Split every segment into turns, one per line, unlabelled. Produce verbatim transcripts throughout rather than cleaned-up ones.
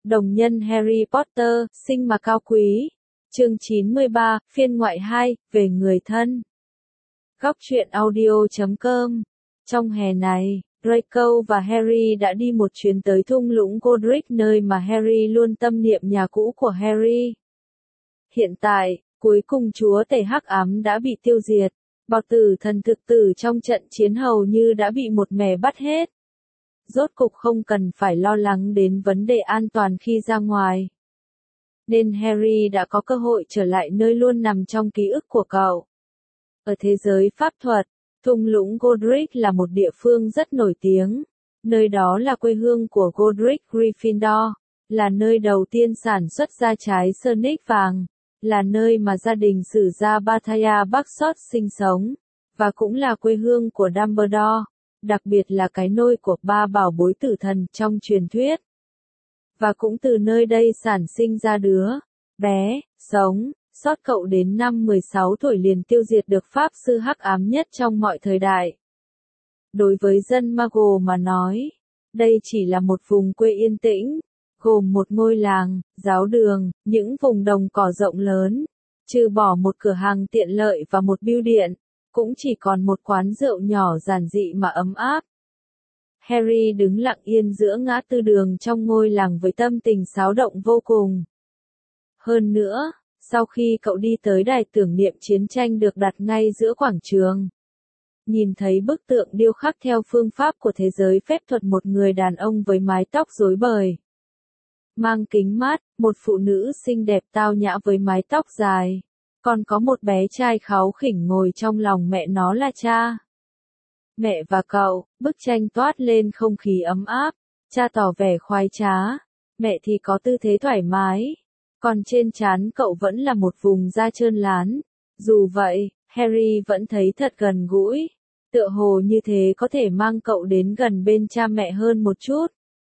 Đồng nhân Harry Potter, sinh mà cao quý. Chương chín mươi ba, phiên ngoại hai, về người thân. Góc truyện audio chấm com. Trong hè này, Draco và Harry đã đi một chuyến tới thung lũng Godric, nơi mà Harry luôn tâm niệm nhà cũ của Harry. Hiện tại, cuối cùng chúa tể hắc ám đã bị tiêu diệt, bào tử thần thực tử trong trận chiến hầu như đã bị một mẻ bắt hết. Rốt cục không cần phải lo lắng đến vấn đề an toàn khi ra ngoài. Nên Harry đã có cơ hội trở lại nơi luôn nằm trong ký ức của cậu. Ở thế giới pháp thuật, thung lũng Godric là một địa phương rất nổi tiếng. Nơi đó là quê hương của Godric Gryffindor, là nơi đầu tiên sản xuất ra trái Sonic vàng, là nơi mà gia đình sử gia Bathaya Bagshot sinh sống, và cũng là quê hương của Dumbledore, đặc biệt là cái nôi của ba bảo bối tử thần trong truyền thuyết. Và cũng từ nơi đây sản sinh ra đứa bé, sống, sót cậu đến năm mười sáu tuổi liền tiêu diệt được pháp sư hắc ám nhất trong mọi thời đại. Đối với dân Muggle mà nói, đây chỉ là một vùng quê yên tĩnh, gồm một ngôi làng, giáo đường, những vùng đồng cỏ rộng lớn, trừ bỏ một cửa hàng tiện lợi và một bưu điện, cũng chỉ còn một quán rượu nhỏ giản dị mà ấm áp. Harry đứng lặng yên giữa ngã tư đường trong ngôi làng với tâm tình xáo động vô cùng. Hơn nữa, sau khi cậu đi tới đài tưởng niệm chiến tranh được đặt ngay giữa quảng trường, nhìn thấy bức tượng điêu khắc theo phương pháp của thế giới phép thuật, một người đàn ông với mái tóc rối bời, mang kính mát, một phụ nữ xinh đẹp tao nhã với mái tóc dài, còn có một bé trai kháu khỉnh ngồi trong lòng mẹ nó là cha. Mẹ và cậu, bức tranh toát lên không khí ấm áp, cha tỏ vẻ khoái trá, mẹ thì có tư thế thoải mái, còn trên trán cậu vẫn là một vùng da trơn lán. Dù vậy, Harry vẫn thấy thật gần gũi, tựa hồ như thế có thể mang cậu đến gần bên cha mẹ hơn một chút.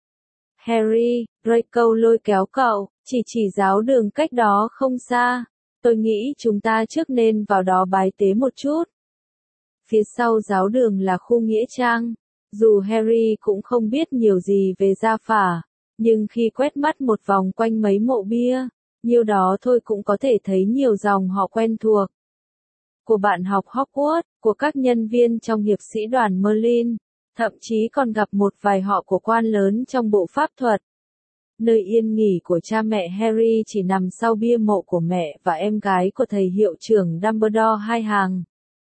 Harry, Draco lôi kéo cậu, chỉ chỉ giáo đường cách đó không xa, tôi nghĩ chúng ta trước nên vào đó bái tế một chút. Phía sau giáo đường là khu nghĩa trang. Dù Harry cũng không biết nhiều gì về gia phả, nhưng khi quét mắt một vòng quanh mấy mộ bia, nhiêu đó thôi cũng có thể thấy nhiều dòng họ quen thuộc. Của bạn học Hogwarts, của các nhân viên trong hiệp sĩ đoàn Merlin, thậm chí còn gặp một vài họ của quan lớn trong bộ pháp thuật. Nơi yên nghỉ của cha mẹ Harry chỉ nằm sau bia mộ của mẹ và em gái của thầy hiệu trưởng Dumbledore hai hàng.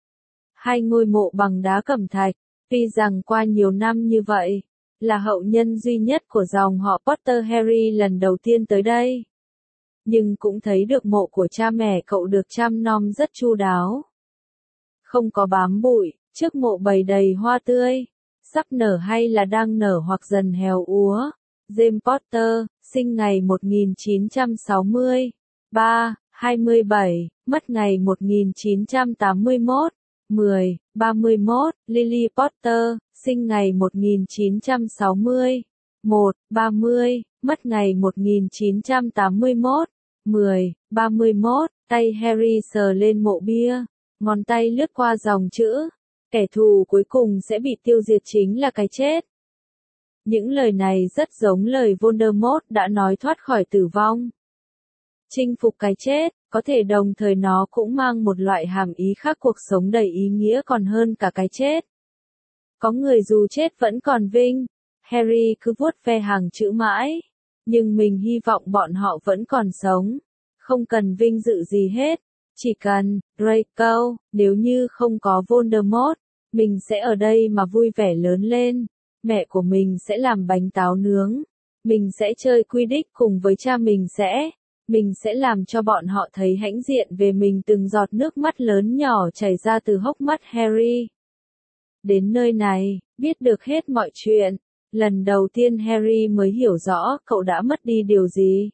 Hai ngôi mộ bằng đá cẩm thạch, tuy rằng qua nhiều năm như vậy, là hậu nhân duy nhất của dòng họ Potter, Harry lần đầu tiên tới đây. Nhưng cũng thấy được mộ của cha mẹ cậu được chăm nom rất chu đáo. Không có bám bụi, trước mộ bày đầy hoa tươi, sắp nở hay là đang nở hoặc dần héo úa. James Potter, sinh ngày một nghìn chín trăm sáu mươi ba, hai mươi bảy, mất ngày một nghìn chín trăm tám mươi mốt, mười, ba mươi mốt. Lily Potter, sinh ngày một nghìn chín trăm sáu mươi một, ba mươi, mất ngày một nghìn chín trăm tám mươi mốt, mười, ba mươi mốt. Tay Harry sờ lên mộ bia, ngón tay lướt qua dòng chữ, kẻ thù cuối cùng sẽ bị tiêu diệt chính là cái chết. Những lời này rất giống lời Voldemort đã nói thoát khỏi tử vong. Chinh phục cái chết, có thể đồng thời nó cũng mang một loại hàm ý khác, cuộc sống đầy ý nghĩa còn hơn cả cái chết. Có người dù chết vẫn còn vinh. Harry cứ vuốt ve hàng chữ mãi. Nhưng mình hy vọng bọn họ vẫn còn sống. Không cần vinh dự gì hết. Chỉ cần, Draco, nếu như không có Voldemort, mình sẽ ở đây mà vui vẻ lớn lên. Mẹ của mình sẽ làm bánh táo nướng. Mình sẽ chơi Quidditch cùng với cha mình sẽ. Mình sẽ làm cho bọn họ thấy hãnh diện về mình. Từng giọt nước mắt lớn nhỏ chảy ra từ hốc mắt Harry. Đến nơi này, biết được hết mọi chuyện. Lần đầu tiên Harry mới hiểu rõ cậu đã mất đi điều gì.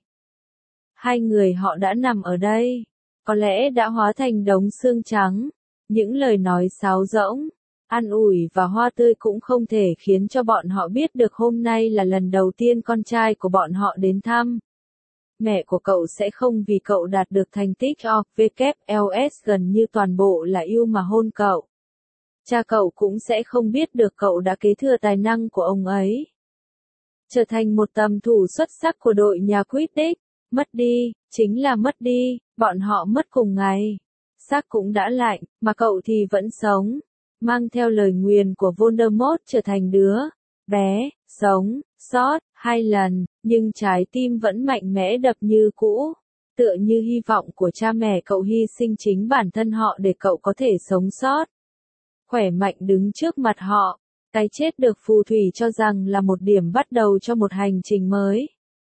Hai người họ đã nằm ở đây. Có lẽ đã hóa thành đống xương trắng. Những lời nói sáo rỗng, an ủi và hoa tươi cũng không thể khiến cho bọn họ biết được hôm nay là lần đầu tiên con trai của bọn họ đến thăm. Mẹ của cậu sẽ không vì cậu đạt được thành tích o vê lờ ét gần như toàn bộ là yêu mà hôn cậu. Cha cậu cũng sẽ không biết được cậu đã kế thừa tài năng của ông ấy. trở thành một tầm thủ xuất sắc của đội nhà Quidditch. Mất đi, chính là mất đi, bọn họ mất cùng ngày. Xác cũng đã lạnh, mà cậu thì vẫn sống. Mang theo lời nguyền của Voldemort trở thành đứa bé, sống, sót, hai lần, nhưng trái tim vẫn mạnh mẽ đập như cũ. Tựa như hy vọng của cha mẹ cậu hy sinh chính bản thân họ để cậu có thể sống sót. Khỏe mạnh đứng trước mặt họ. Cái chết được phù thủy cho rằng là một điểm bắt đầu cho một hành trình mới.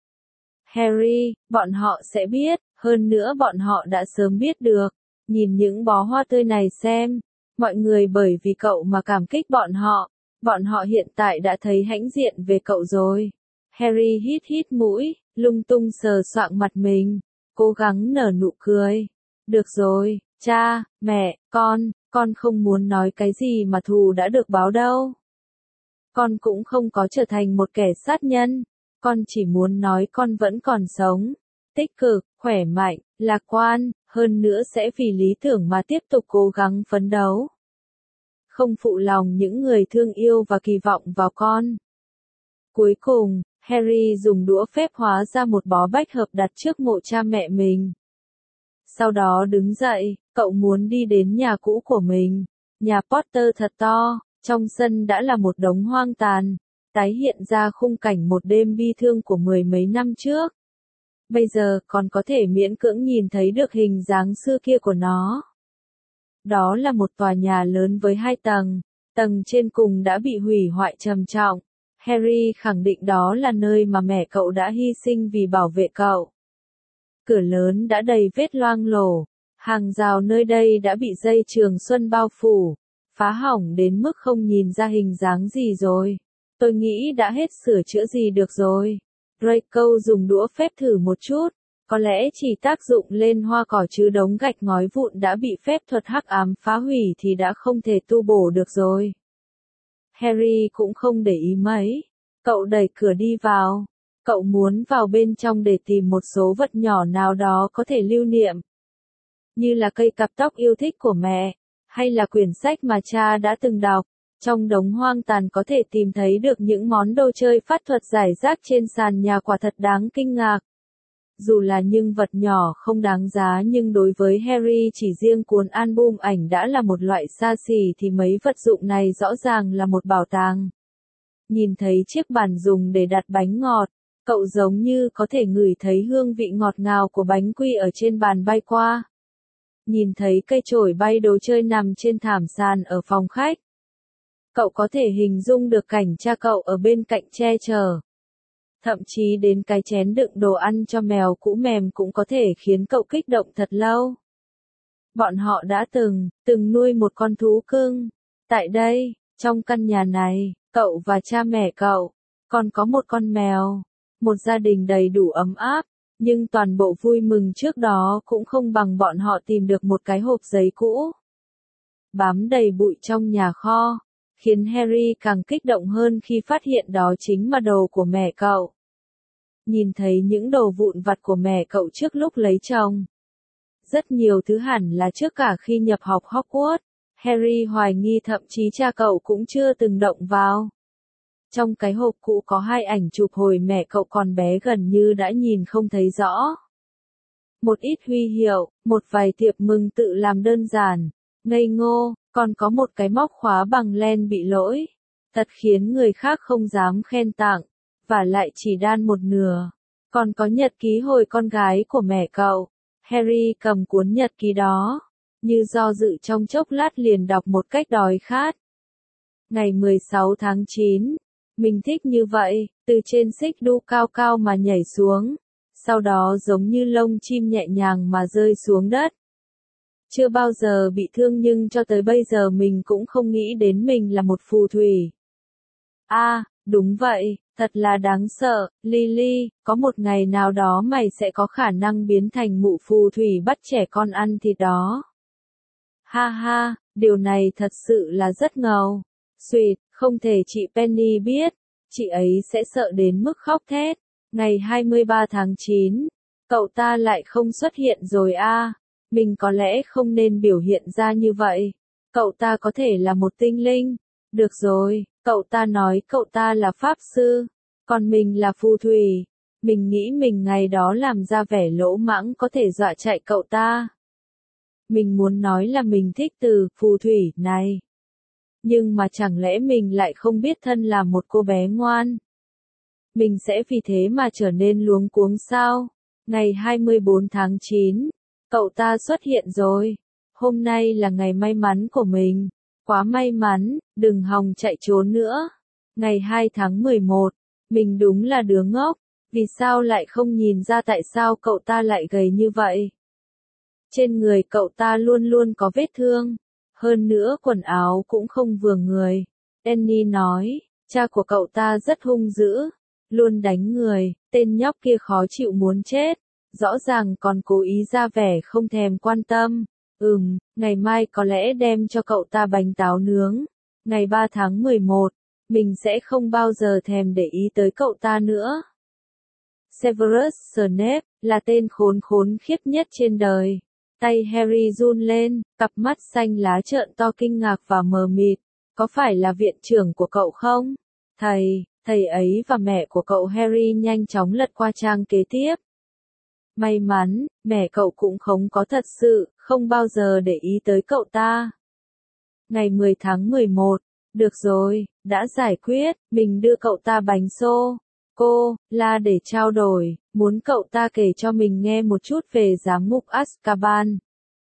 Harry, bọn họ sẽ biết, hơn nữa bọn họ đã sớm biết được. Nhìn những bó hoa tươi này xem, mọi người bởi vì cậu mà cảm kích bọn họ, bọn họ hiện tại đã thấy hãnh diện về cậu rồi. Harry hít hít mũi, lung tung sờ soạng mặt mình, cố gắng nở nụ cười. Được rồi, cha, mẹ, con, con không muốn nói cái gì mà thù đã được báo đâu. Con cũng không có trở thành một kẻ sát nhân, con chỉ muốn nói con vẫn còn sống, tích cực, khỏe mạnh, lạc quan, hơn nữa sẽ vì lý tưởng mà tiếp tục cố gắng phấn đấu. Không phụ lòng những người thương yêu và kỳ vọng vào con. Cuối cùng, Harry dùng đũa phép hóa ra một bó bách hợp đặt trước mộ cha mẹ mình. Sau đó đứng dậy, cậu muốn đi đến nhà cũ của mình. Nhà Potter thật to, trong sân đã là một đống hoang tàn, tái hiện ra khung cảnh một đêm bi thương của mười mấy năm trước. Bây giờ còn có thể miễn cưỡng nhìn thấy được hình dáng xưa kia của nó. Đó là một tòa nhà lớn với hai tầng, tầng trên cùng đã bị hủy hoại trầm trọng. Harry khẳng định đó là nơi mà mẹ cậu đã hy sinh vì bảo vệ cậu. Cửa lớn đã đầy vết loang lổ, hàng rào nơi đây đã bị dây trường xuân bao phủ, phá hỏng đến mức không nhìn ra hình dáng gì rồi. Tôi nghĩ đã hết sửa chữa gì được rồi. Draco dùng đũa phép thử một chút, có lẽ chỉ tác dụng lên hoa cỏ chứ đống gạch ngói vụn đã bị phép thuật hắc ám phá hủy thì đã không thể tu bổ được rồi. Harry cũng không để ý mấy. Cậu đẩy cửa đi vào. Cậu muốn vào bên trong để tìm một số vật nhỏ nào đó có thể lưu niệm. Như là cây cặp tóc yêu thích của mẹ, hay là quyển sách mà cha đã từng đọc. Trong đống hoang tàn có thể tìm thấy được những món đồ chơi pháp thuật rải rác trên sàn nhà quả thật đáng kinh ngạc. Dù là những vật nhỏ không đáng giá nhưng đối với Harry chỉ riêng cuốn album ảnh đã là một loại xa xỉ thì mấy vật dụng này rõ ràng là một bảo tàng. Nhìn thấy chiếc bàn dùng để đặt bánh ngọt, cậu giống như có thể ngửi thấy hương vị ngọt ngào của bánh quy ở trên bàn bay qua. Nhìn thấy cây chổi bay đồ chơi nằm trên thảm sàn ở phòng khách. Cậu có thể hình dung được cảnh cha cậu ở bên cạnh che chở. Thậm chí đến cái chén đựng đồ ăn cho mèo cũ mềm cũng có thể khiến cậu kích động thật lâu. Bọn họ đã từng, từng nuôi một con thú cưng. Tại đây, trong căn nhà này, cậu và cha mẹ cậu, còn có một con mèo. Một gia đình đầy đủ ấm áp, nhưng toàn bộ vui mừng trước đó cũng không bằng bọn họ tìm được một cái hộp giấy cũ. Bám đầy bụi trong nhà kho, khiến Harry càng kích động hơn khi phát hiện đó chính là đồ của mẹ cậu. Nhìn thấy những đồ vụn vặt của mẹ cậu trước lúc lấy chồng. Rất nhiều thứ hẳn là trước cả khi nhập học Hogwarts, Harry hoài nghi thậm chí cha cậu cũng chưa từng động vào. Trong cái hộp cũ có hai ảnh chụp hồi mẹ cậu còn bé gần như đã nhìn không thấy rõ. Một ít huy hiệu, một vài thiệp mừng tự làm đơn giản, ngây ngô, còn có một cái móc khóa bằng len bị lỗi. Thật khiến người khác không dám khen tặng, và lại chỉ đan một nửa. Còn có nhật ký hồi con gái của mẹ cậu. Harry cầm cuốn nhật ký đó, như do dự trong chốc lát liền đọc một cách đói khát. Ngày mười sáu tháng chín, mình thích như vậy, từ trên xích đu cao cao mà nhảy xuống, sau đó giống như lông chim nhẹ nhàng mà rơi xuống đất. Chưa bao giờ bị thương nhưng cho tới bây giờ mình cũng không nghĩ đến mình là một phù thủy. A, à, đúng vậy, thật là đáng sợ, Lily, có một ngày nào đó mày sẽ có khả năng biến thành mụ phù thủy bắt trẻ con ăn thịt đó. Ha ha, điều này thật sự là rất ngầu. Xuyệt, không thể chị Penny biết, chị ấy sẽ sợ đến mức khóc thét. Ngày hai mươi ba tháng chín, cậu ta lại không xuất hiện rồi a. À. Mình có lẽ không nên biểu hiện ra như vậy. Cậu ta có thể là một tinh linh. Được rồi, cậu ta nói cậu ta là pháp sư. Còn mình là phù thủy. Mình nghĩ mình ngày đó làm ra vẻ lỗ mãng có thể dọa chạy cậu ta. Mình muốn nói là mình thích từ phù thủy này. Nhưng mà chẳng lẽ mình lại không biết thân là một cô bé ngoan? Mình sẽ vì thế mà trở nên luống cuống sao? Ngày hai mươi bốn tháng chín, cậu ta xuất hiện rồi. Hôm nay là ngày may mắn của mình. Quá may mắn, đừng hòng chạy trốn nữa. Ngày hai tháng mười một, mình đúng là đứa ngốc. Vì sao lại không nhìn ra tại sao cậu ta lại gầy như vậy? Trên người cậu ta luôn luôn có vết thương. Hơn nữa quần áo cũng không vừa người. Danny nói, cha của cậu ta rất hung dữ. Luôn đánh người, tên nhóc kia khó chịu muốn chết. Rõ ràng còn cố ý ra vẻ không thèm quan tâm. Ừm, ngày mai có lẽ đem cho cậu ta bánh táo nướng. Ngày ba tháng mười một, mình sẽ không bao giờ thèm để ý tới cậu ta nữa. Severus Snape là tên khốn khốn khiếp nhất trên đời. Tay Harry run lên, cặp mắt xanh lá trợn to kinh ngạc và mờ mịt. Có phải là viện trưởng của cậu không? Thầy, thầy ấy và mẹ của cậu Harry nhanh chóng lật qua trang kế tiếp. May mắn, mẹ cậu cũng không có thật sự, không bao giờ để ý tới cậu ta. Ngày mười tháng mười một, được rồi, đã giải quyết, mình đưa cậu ta bánh xô. Cô, la để trao đổi, muốn cậu ta kể cho mình nghe một chút về giám ngục Azkaban.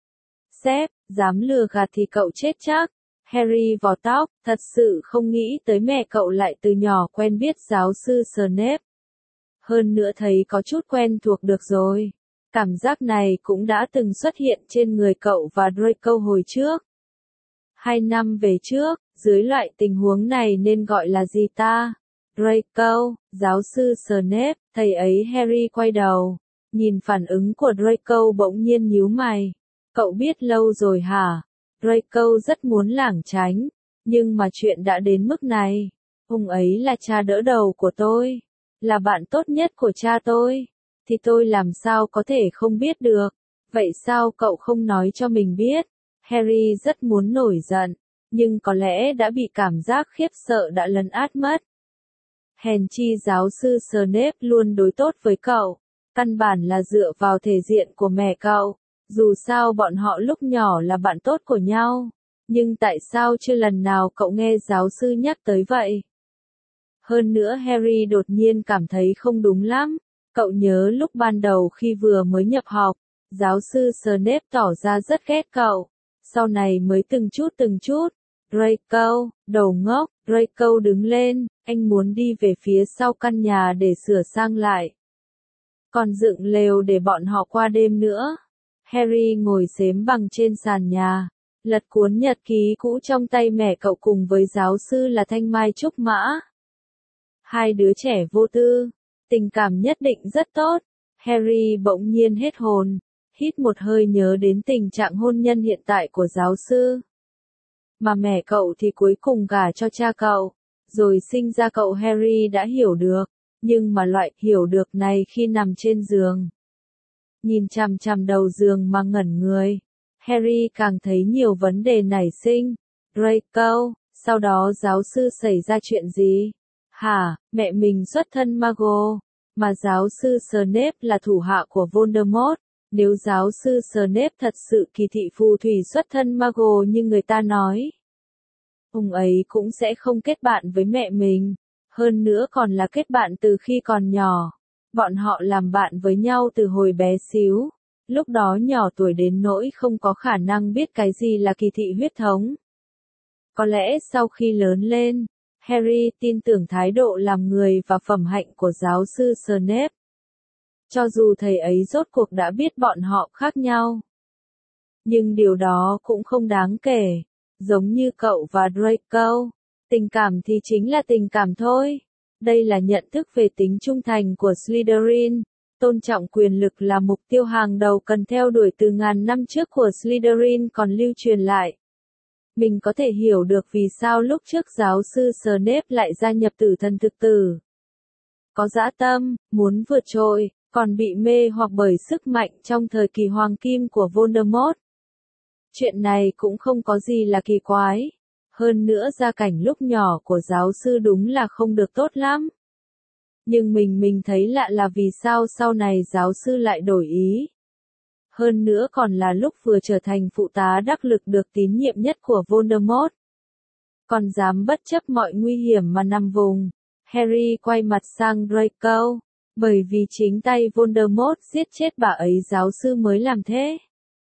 Sếp, dám lừa gạt thì cậu chết chắc. Harry vò tóc, thật sự không nghĩ tới mẹ cậu lại từ nhỏ quen biết giáo sư Snape. Hơn nữa thấy có chút quen thuộc được rồi. Cảm giác này cũng đã từng xuất hiện trên người cậu và Draco hồi trước. Hai năm về trước, dưới loại tình huống này nên gọi là gì ta? Draco, giáo sư Snape, thầy ấy. Harry quay đầu, nhìn phản ứng của Draco bỗng nhiên nhíu mày. Cậu biết lâu rồi hả? Draco rất muốn lảng tránh, nhưng mà chuyện đã đến mức này. Ông ấy là cha đỡ đầu của tôi, là bạn tốt nhất của cha tôi, thì tôi làm sao có thể không biết được. Vậy sao cậu không nói cho mình biết? Harry rất muốn nổi giận, nhưng có lẽ đã bị cảm giác khiếp sợ đã lấn át mất. Hèn chi giáo sư Snape luôn đối tốt với cậu, căn bản là dựa vào thể diện của mẹ cậu. Dù sao bọn họ lúc nhỏ là bạn tốt của nhau, nhưng tại sao chưa lần nào cậu nghe giáo sư nhắc tới vậy? Hơn nữa Harry đột nhiên cảm thấy không đúng lắm. Cậu nhớ lúc ban đầu khi vừa mới nhập học, giáo sư Snape tỏ ra rất ghét cậu. Sau này mới từng chút từng chút. Draco, đầu ngốc, Draco đứng lên, anh muốn đi về phía sau căn nhà để sửa sang lại. Còn dựng lều để bọn họ qua đêm nữa. Harry ngồi xếp bằng trên sàn nhà, lật cuốn nhật ký cũ trong tay mẹ cậu cùng với giáo sư là Thanh Mai Trúc Mã. Hai đứa trẻ vô tư, tình cảm nhất định rất tốt. Harry bỗng nhiên hết hồn, hít một hơi nhớ đến tình trạng hôn nhân hiện tại của giáo sư. Mà mẹ cậu thì cuối cùng gả cho cha cậu, rồi sinh ra cậu. Harry đã hiểu được, nhưng mà loại hiểu được này khi nằm trên giường. Nhìn chằm chằm đầu giường mà ngẩn người, Harry càng thấy nhiều vấn đề nảy sinh. Draco, sau đó giáo sư xảy ra chuyện gì? Hả, mẹ mình xuất thân Mago, mà giáo sư Snape là thủ hạ của Voldemort. Nếu giáo sư Snape thật sự kỳ thị phù thủy xuất thân Mago như người ta nói, ông ấy cũng sẽ không kết bạn với mẹ mình. Hơn nữa còn là kết bạn từ khi còn nhỏ. Bọn họ làm bạn với nhau từ hồi bé xíu. Lúc đó nhỏ tuổi đến nỗi không có khả năng biết cái gì là kỳ thị huyết thống. Có lẽ sau khi lớn lên, Harry tin tưởng thái độ làm người và phẩm hạnh của giáo sư Snape. Cho dù thầy ấy rốt cuộc đã biết bọn họ khác nhau. Nhưng điều đó cũng không đáng kể. Giống như cậu và Draco, tình cảm thì chính là tình cảm thôi. Đây là nhận thức về tính trung thành của Slytherin. Tôn trọng quyền lực là mục tiêu hàng đầu cần theo đuổi từ ngàn năm trước của Slytherin còn lưu truyền lại. Mình có thể hiểu được vì sao lúc trước giáo sư Snape lại gia nhập Tử Thần Thực Tử. Có dã tâm, muốn vượt trội, còn bị mê hoặc bởi sức mạnh trong thời kỳ hoàng kim của Voldemort. Chuyện này cũng không có gì là kỳ quái. Hơn nữa gia cảnh lúc nhỏ của giáo sư đúng là không được tốt lắm. Nhưng mình mình thấy lạ là vì sao sau này giáo sư lại đổi ý. Hơn nữa còn là lúc vừa trở thành phụ tá đắc lực được tín nhiệm nhất của Voldemort. Còn dám bất chấp mọi nguy hiểm mà nằm vùng. Harry quay mặt sang Draco, bởi vì chính tay Voldemort giết chết bà ấy giáo sư mới làm thế.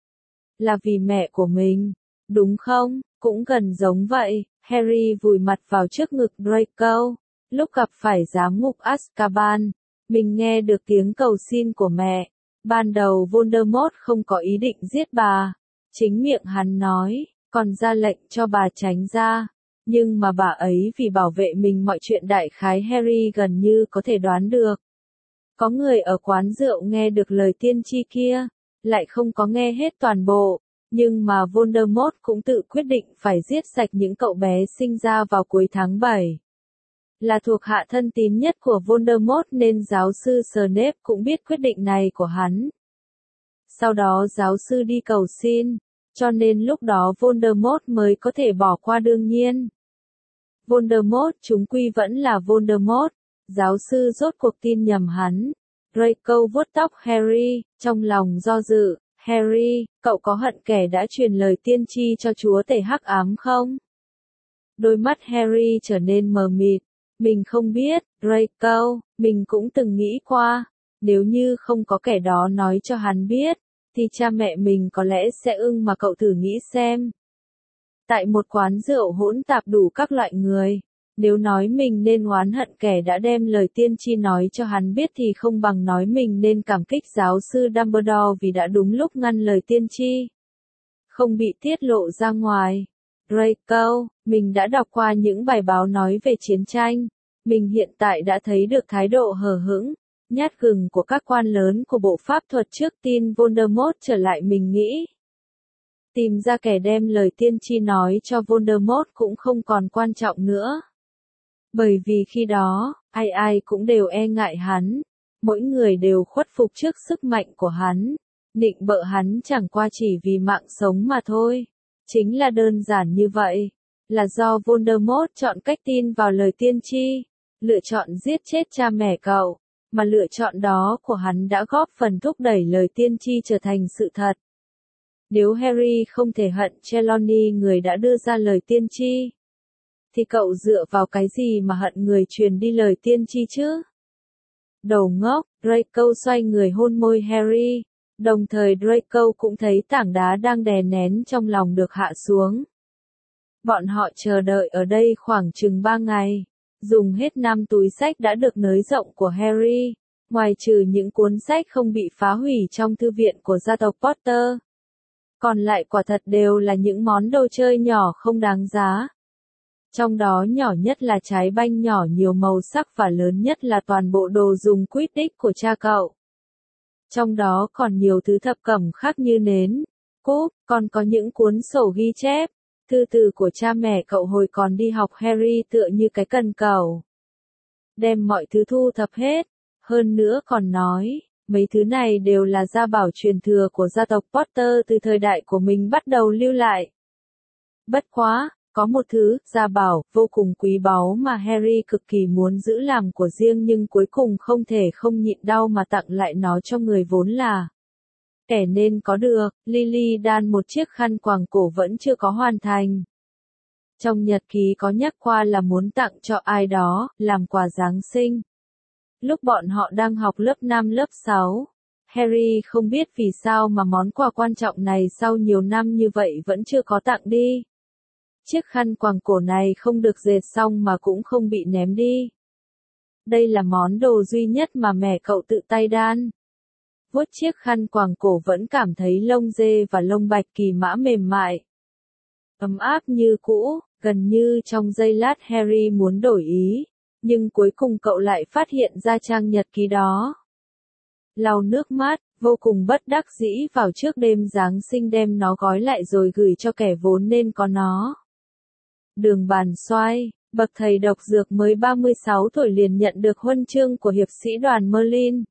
Là vì mẹ của mình, đúng không? Cũng gần giống vậy, Harry vùi mặt vào trước ngực Draco. Lúc gặp phải giám ngục Azkaban, mình nghe được tiếng cầu xin của mẹ. Ban đầu Voldemort không có ý định giết bà. Chính miệng hắn nói, còn ra lệnh cho bà tránh ra. Nhưng mà bà ấy vì bảo vệ mình mọi chuyện đại khái Harry gần như có thể đoán được. Có người ở quán rượu nghe được lời tiên tri kia, lại không có nghe hết toàn bộ. Nhưng mà Voldemort cũng tự quyết định phải giết sạch những cậu bé sinh ra vào cuối tháng bảy. Là thuộc hạ thân tín nhất của Voldemort nên giáo sư Snape cũng biết quyết định này của hắn. Sau đó giáo sư đi cầu xin, cho nên lúc đó Voldemort mới có thể bỏ qua đương nhiên. Voldemort chúng quy vẫn là Voldemort, giáo sư rốt cuộc tin nhầm hắn. Draco vuốt tóc Harry, trong lòng do dự, Harry, cậu có hận kẻ đã truyền lời tiên tri cho chúa tể hắc ám không? Đôi mắt Harry trở nên mờ mịt. Mình không biết, Draco, mình cũng từng nghĩ qua, nếu như không có kẻ đó nói cho hắn biết, thì cha mẹ mình có lẽ sẽ ưng mà cậu thử nghĩ xem. Tại một quán rượu hỗn tạp đủ các loại người, nếu nói mình nên oán hận kẻ đã đem lời tiên tri nói cho hắn biết thì không bằng nói mình nên cảm kích giáo sư Dumbledore vì đã đúng lúc ngăn lời tiên tri không bị tiết lộ ra ngoài. Draco, mình đã đọc qua những bài báo nói về chiến tranh. Mình hiện tại đã thấy được thái độ hờ hững, nhát gừng của các quan lớn của bộ pháp thuật trước tin Voldemort trở lại. Mình nghĩ tìm ra kẻ đem lời tiên tri nói cho Voldemort cũng không còn quan trọng nữa. Bởi vì khi đó, ai ai cũng đều e ngại hắn, mỗi người đều khuất phục trước sức mạnh của hắn, nịnh bợ hắn chẳng qua chỉ vì mạng sống mà thôi. Chính là đơn giản như vậy, là do Voldemort chọn cách tin vào lời tiên tri, lựa chọn giết chết cha mẹ cậu, mà lựa chọn đó của hắn đã góp phần thúc đẩy lời tiên tri trở thành sự thật. Nếu Harry không thể hận Trelawney người đã đưa ra lời tiên tri, thì cậu dựa vào cái gì mà hận người truyền đi lời tiên tri chứ? Đầu ngốc, Draco xoay người hôn môi Harry. Đồng thời Draco cũng thấy tảng đá đang đè nén trong lòng được hạ xuống. Bọn họ chờ đợi ở đây khoảng chừng ba ngày, dùng hết năm túi sách đã được nới rộng của Harry, ngoài trừ những cuốn sách không bị phá hủy trong thư viện của gia tộc Potter. Còn lại quả thật đều là những món đồ chơi nhỏ không đáng giá. Trong đó nhỏ nhất là trái banh nhỏ nhiều màu sắc và lớn nhất là toàn bộ đồ dùng Quidditch của cha cậu. Trong đó còn nhiều thứ thập cẩm khác như nến, cúp, còn có những cuốn sổ ghi chép, thư từ của cha mẹ cậu hồi còn đi học. Harry tựa như cái cần cẩu, đem mọi thứ thu thập hết, hơn nữa còn nói, mấy thứ này đều là gia bảo truyền thừa của gia tộc Potter từ thời đại của mình bắt đầu lưu lại. Bất quá, có một thứ, gia bảo, vô cùng quý báu mà Harry cực kỳ muốn giữ làm của riêng nhưng cuối cùng không thể không nhịn đau mà tặng lại nó cho người vốn là kẻ nên có được. Lily đan một chiếc khăn quàng cổ vẫn chưa có hoàn thành. Trong nhật ký có nhắc qua là muốn tặng cho ai đó, làm quà Giáng sinh. Lúc bọn họ đang học lớp năm lớp sáu, Harry không biết vì sao mà món quà quan trọng này sau nhiều năm như vậy vẫn chưa có tặng đi. Chiếc khăn quàng cổ này không được dệt xong mà cũng không bị ném đi. Đây là món đồ duy nhất mà mẹ cậu tự tay đan. Vuốt chiếc khăn quàng cổ vẫn cảm thấy lông dê và lông bạch kỳ mã mềm mại, ấm áp như cũ. Gần như trong giây lát Harry muốn đổi ý, nhưng cuối cùng cậu lại phát hiện ra trang nhật ký đó. Lau nước mắt, vô cùng bất đắc dĩ vào trước đêm Giáng sinh đem nó gói lại rồi gửi cho kẻ vốn nên có nó. Đường Bàn Xoay, bậc thầy độc dược mới ba mươi sáu tuổi liền nhận được huân chương của hiệp sĩ đoàn Merlin.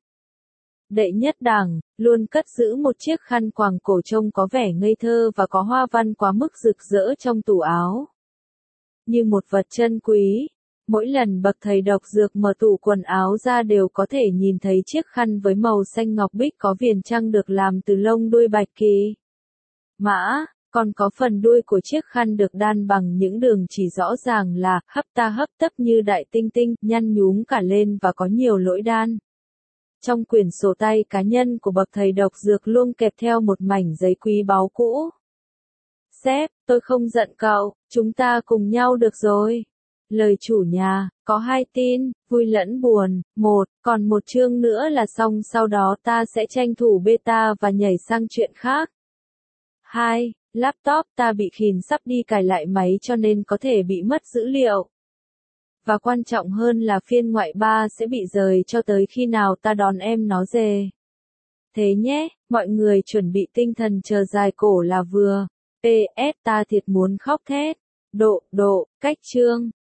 Đệ nhất đẳng, luôn cất giữ một chiếc khăn quàng cổ trông có vẻ ngây thơ và có hoa văn quá mức rực rỡ trong tủ áo. Như một vật chân quý, Mỗi lần bậc thầy độc dược mở tủ quần áo ra đều có thể nhìn thấy chiếc khăn với màu xanh ngọc bích có viền trăng được làm từ lông đuôi bạch kỳ mã, còn có phần đuôi của chiếc khăn được đan bằng những đường chỉ rõ ràng là hấp ta hấp tấp như đại tinh tinh, nhăn nhúm cả lên và có nhiều lỗi đan. Trong quyển sổ tay cá nhân của bậc thầy độc dược luôn kèm theo một mảnh giấy quý báu cũ. Sếp, tôi không giận cậu, chúng ta cùng nhau được rồi. Lời chủ nhà, có hai tin, vui lẫn buồn, một, còn một chương nữa là xong, sau đó ta sẽ tranh thủ beta và nhảy sang chuyện khác. Hai, laptop ta bị khìn sắp đi cài lại máy cho nên có thể bị mất dữ liệu. Và quan trọng hơn là phiên ngoại ba sẽ bị rời cho tới khi nào ta đón em nó về. Thế nhé, mọi người chuẩn bị tinh thần chờ dài cổ là vừa. pê ét ta thiệt muốn khóc thét. Độ, độ, cách chương.